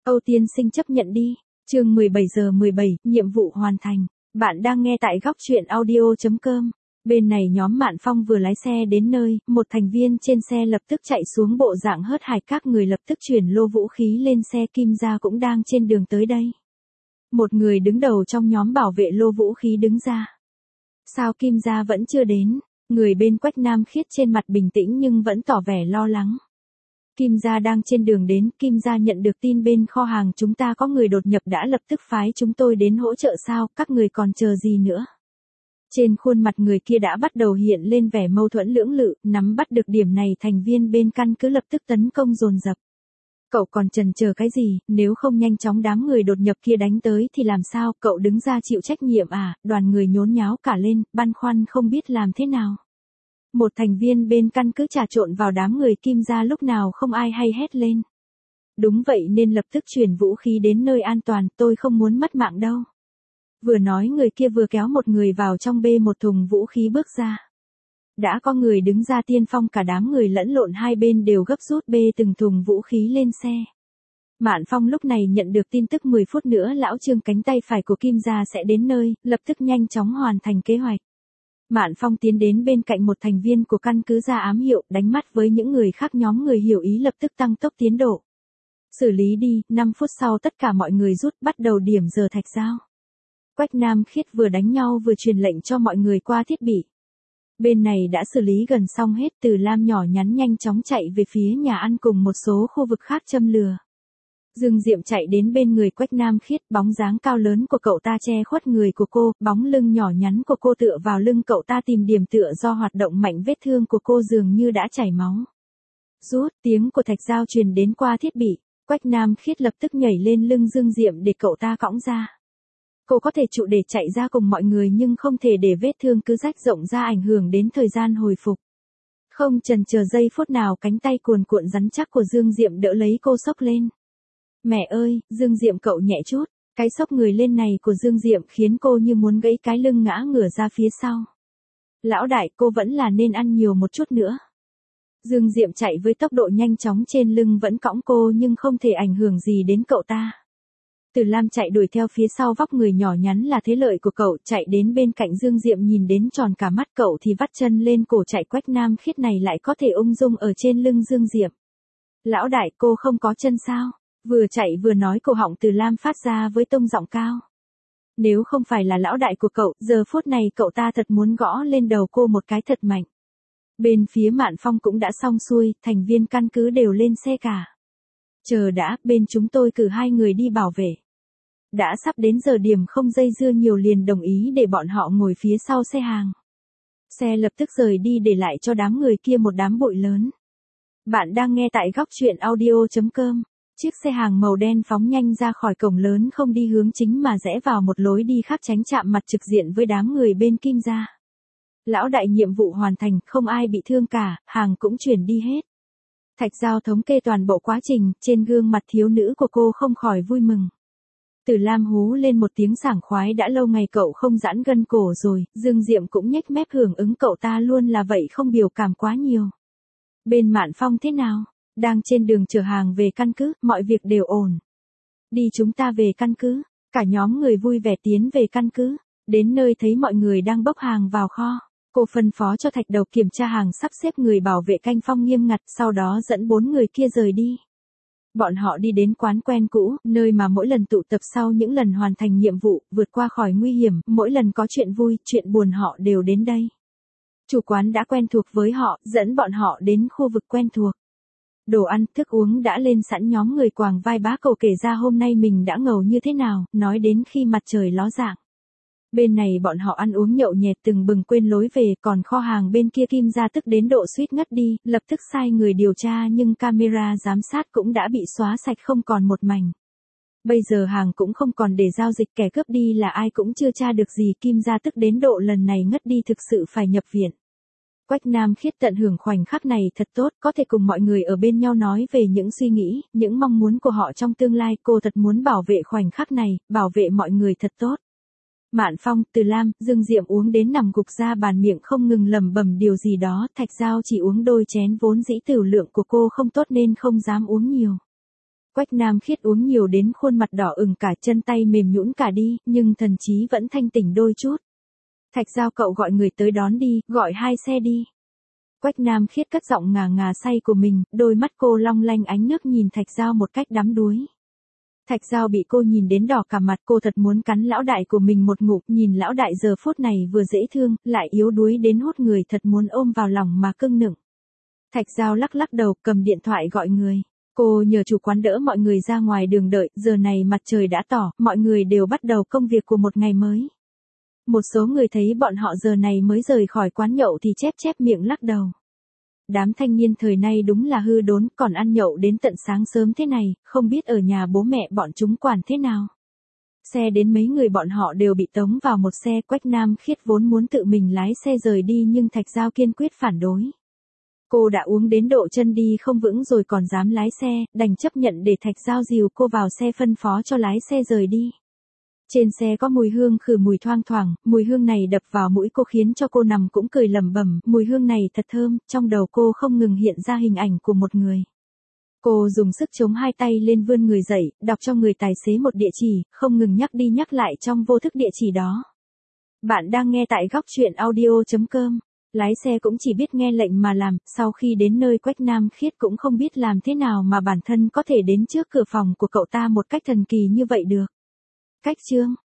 Âu tiên sinh chấp nhận đi. Chương 17 giờ 17, nhiệm vụ hoàn thành. Bạn đang nghe tại góc truyện audio.com. Bên này nhóm Mạn Phong vừa lái xe đến nơi, một thành viên trên xe lập tức chạy xuống bộ dạng hớt hải, các người lập tức chuyển lô vũ khí lên xe. Kim Gia cũng đang trên đường tới đây. Một người đứng đầu trong nhóm bảo vệ lô vũ khí đứng ra. Sao Kim Gia vẫn chưa đến? Người bên Quách Nam Khiết trên mặt bình tĩnh nhưng vẫn tỏ vẻ lo lắng. Kim Gia đang trên đường đến. Kim Gia nhận được tin bên kho hàng chúng ta có người đột nhập đã lập tức phái chúng tôi đến hỗ trợ. Sao, các người còn chờ gì nữa? Trên khuôn mặt người kia đã bắt đầu hiện lên vẻ mâu thuẫn lưỡng lự, nắm bắt được điểm này thành viên bên căn cứ lập tức tấn công dồn dập. Cậu còn chần chờ cái gì, nếu không nhanh chóng đám người đột nhập kia đánh tới thì làm sao, cậu đứng ra chịu trách nhiệm à? Đoàn người nhốn nháo cả lên, băn khoăn không biết làm thế nào. Một thành viên bên căn cứ trà trộn vào đám người Kim Gia lúc nào không ai hay hét lên. Đúng vậy nên lập tức chuyển vũ khí đến nơi an toàn, tôi không muốn mất mạng đâu. Vừa nói người kia vừa kéo một người vào trong bê một thùng vũ khí bước ra. Đã có người đứng ra tiên phong, cả đám người lẫn lộn hai bên đều gấp rút bê từng thùng vũ khí lên xe. Mạn Phong lúc này nhận được tin tức 10 phút nữa lão Trương cánh tay phải của Kim Gia sẽ đến nơi, lập tức nhanh chóng hoàn thành kế hoạch. Mạn Phong tiến đến bên cạnh một thành viên của căn cứ ra ám hiệu, đánh mắt với những người khác, nhóm người hiểu ý lập tức tăng tốc tiến độ. Xử lý đi, 5 phút sau tất cả mọi người rút, bắt đầu điểm giờ thạch giao. Quách Nam Khiết vừa đánh nhau vừa truyền lệnh cho mọi người qua thiết bị. Bên này đã xử lý gần xong hết. Từ Lam nhỏ nhắn nhanh chóng chạy về phía nhà ăn cùng một số khu vực khác châm lửa. Dương Diệm chạy đến bên người Quách Nam Khiết, bóng dáng cao lớn của cậu ta che khuất người của cô, bóng lưng nhỏ nhắn của cô tựa vào lưng cậu ta tìm điểm tựa, do hoạt động mạnh vết thương của cô dường như đã chảy máu. Rút, tiếng của thạch dao truyền đến qua thiết bị, Quách Nam Khiết lập tức nhảy lên lưng Dương Diệm để cậu ta cõng ra. Cô có thể trụ để chạy ra cùng mọi người nhưng không thể để vết thương cứ rách rộng ra ảnh hưởng đến thời gian hồi phục. Không chần chờ giây phút nào, cánh tay cuồn cuộn rắn chắc của Dương Diệm đỡ lấy cô xốc lên. Mẹ ơi, Dương Diệm cậu nhẹ chút, cái xốc người lên này của Dương Diệm khiến cô như muốn gãy cái lưng ngã ngửa ra phía sau. Lão đại, cô vẫn là nên ăn nhiều một chút nữa. Dương Diệm chạy với tốc độ nhanh chóng, trên lưng vẫn cõng cô nhưng không thể ảnh hưởng gì đến cậu ta. Từ Lam chạy đuổi theo phía sau, vóc người nhỏ nhắn là thế lợi của cậu, chạy đến bên cạnh Dương Diệm nhìn đến tròn cả mắt, cậu thì vắt chân lên cổ chạy. Quách Nam Khiết này lại có thể ung dung ở trên lưng Dương Diệm. Lão đại, cô không có chân sao? Vừa chạy vừa nói, cổ họng Từ Lam phát ra với tông giọng cao. Nếu không phải là lão đại của cậu, giờ phút này cậu ta thật muốn gõ lên đầu cô một cái thật mạnh. Bên phía Mạn Phong cũng đã xong xuôi, thành viên căn cứ đều lên xe cả. Chờ đã, bên chúng tôi cử 2 người đi bảo vệ. Đã sắp đến giờ điểm, không dây dưa nhiều liền đồng ý để bọn họ ngồi phía sau xe hàng. Xe lập tức rời đi để lại cho đám người kia một đám bụi lớn. Bạn đang nghe tại góc truyện audio.com. Chiếc xe hàng màu đen phóng nhanh ra khỏi cổng lớn, không đi hướng chính mà rẽ vào một lối đi khác, tránh chạm mặt trực diện với đám người bên Kim Gia. Lão đại, nhiệm vụ hoàn thành, không ai bị thương cả, hàng cũng chuyển đi hết. Thạch Giao thống kê toàn bộ quá trình, trên gương mặt thiếu nữ của cô không khỏi vui mừng. Từ Lam hú lên một tiếng sảng khoái, đã lâu ngày cậu không giãn gân cổ rồi. Dương Diệm cũng nhếch mép hưởng ứng, cậu ta luôn là vậy, không biểu cảm quá nhiều. Bên Mạn Phong thế nào? Đang trên đường chở hàng về căn cứ, mọi việc đều ổn. Đi, chúng ta về căn cứ. Cả nhóm người vui vẻ tiến về căn cứ. Đến nơi thấy mọi người đang bốc hàng vào kho. Cô phân phó cho Thạch Đầu kiểm tra hàng, sắp xếp người bảo vệ canh phong nghiêm ngặt, sau đó dẫn 4 người kia rời đi. Bọn họ đi đến quán quen cũ, nơi mà mỗi lần tụ tập sau những lần hoàn thành nhiệm vụ, vượt qua khỏi nguy hiểm, mỗi lần có chuyện vui, chuyện buồn họ đều đến đây. Chủ quán đã quen thuộc với họ, dẫn bọn họ đến khu vực quen thuộc. Đồ ăn, thức uống đã lên sẵn, nhóm người quàng vai bá cậu kể ra hôm nay mình đã ngầu như thế nào, nói đến khi mặt trời ló dạng. Bên này bọn họ ăn uống nhậu nhẹt từng bừng quên lối về, còn kho hàng bên kia Kim Gia tức đến độ suýt ngất đi, lập tức sai người điều tra nhưng camera giám sát cũng đã bị xóa sạch không còn một mảnh. Bây giờ hàng cũng không còn để giao dịch, kẻ cướp đi là ai cũng chưa tra được gì. Kim Gia tức đến độ lần này ngất đi, thực sự phải nhập viện. Quách Nam Khiết tận hưởng khoảnh khắc này thật tốt, có thể cùng mọi người ở bên nhau nói về những suy nghĩ, những mong muốn của họ trong tương lai. Cô thật muốn bảo vệ khoảnh khắc này, bảo vệ mọi người thật tốt. Mạn Phong, Từ Lam, Dương Diệm uống đến nằm gục ra bàn, miệng không ngừng lẩm bẩm điều gì đó. Thạch Giao chỉ uống đôi chén, vốn dĩ tửu lượng của cô không tốt nên không dám uống nhiều. Quách Nam Khiết uống nhiều đến khuôn mặt đỏ ửng cả, chân tay mềm nhũn cả đi, nhưng thần trí vẫn thanh tỉnh đôi chút. Thạch Giao, cậu gọi người tới đón đi, gọi 2 xe đi. Quách Nam Khiết cất giọng ngà ngà say của mình, đôi mắt cô long lanh ánh nước nhìn Thạch Giao một cách đắm đuối. Thạch Giao bị cô nhìn đến đỏ cả mặt, cô thật muốn cắn lão đại của mình một ngụm, nhìn lão đại giờ phút này vừa dễ thương, lại yếu đuối đến hốt người, thật muốn ôm vào lòng mà cưng nựng. Thạch Giao lắc lắc đầu, cầm điện thoại gọi người. Cô nhờ chủ quán đỡ mọi người ra ngoài đường đợi, giờ này mặt trời đã tỏ, mọi người đều bắt đầu công việc của một ngày mới. Một số người thấy bọn họ giờ này mới rời khỏi quán nhậu thì chép chép miệng lắc đầu. Đám thanh niên thời nay đúng là hư đốn, còn ăn nhậu đến tận sáng sớm thế này, không biết ở nhà bố mẹ bọn chúng quản thế nào. Xe đến mấy người bọn họ đều bị tống vào một xe. Quách Nam Khiết vốn muốn tự mình lái xe rời đi nhưng Thạch Giao kiên quyết phản đối. Cô đã uống đến độ chân đi không vững rồi còn dám lái xe, đành chấp nhận để Thạch Giao dìu cô vào xe phân phó cho lái xe rời đi. Trên xe có mùi hương khử mùi thoang thoảng, mùi hương này đập vào mũi cô khiến cho cô nằm cũng cười lẩm bẩm, mùi hương này thật thơm, trong đầu cô không ngừng hiện ra hình ảnh của một người. Cô dùng sức chống 2 tay lên vươn người dậy, đọc cho người tài xế một địa chỉ, không ngừng nhắc đi nhắc lại trong vô thức địa chỉ đó. Bạn đang nghe tại góc truyện audio.com. Lái xe cũng chỉ biết nghe lệnh mà làm, sau khi đến nơi Quách Nam Khiết cũng không biết làm thế nào mà bản thân có thể đến trước cửa phòng của cậu ta một cách thần kỳ như vậy được. Cách chương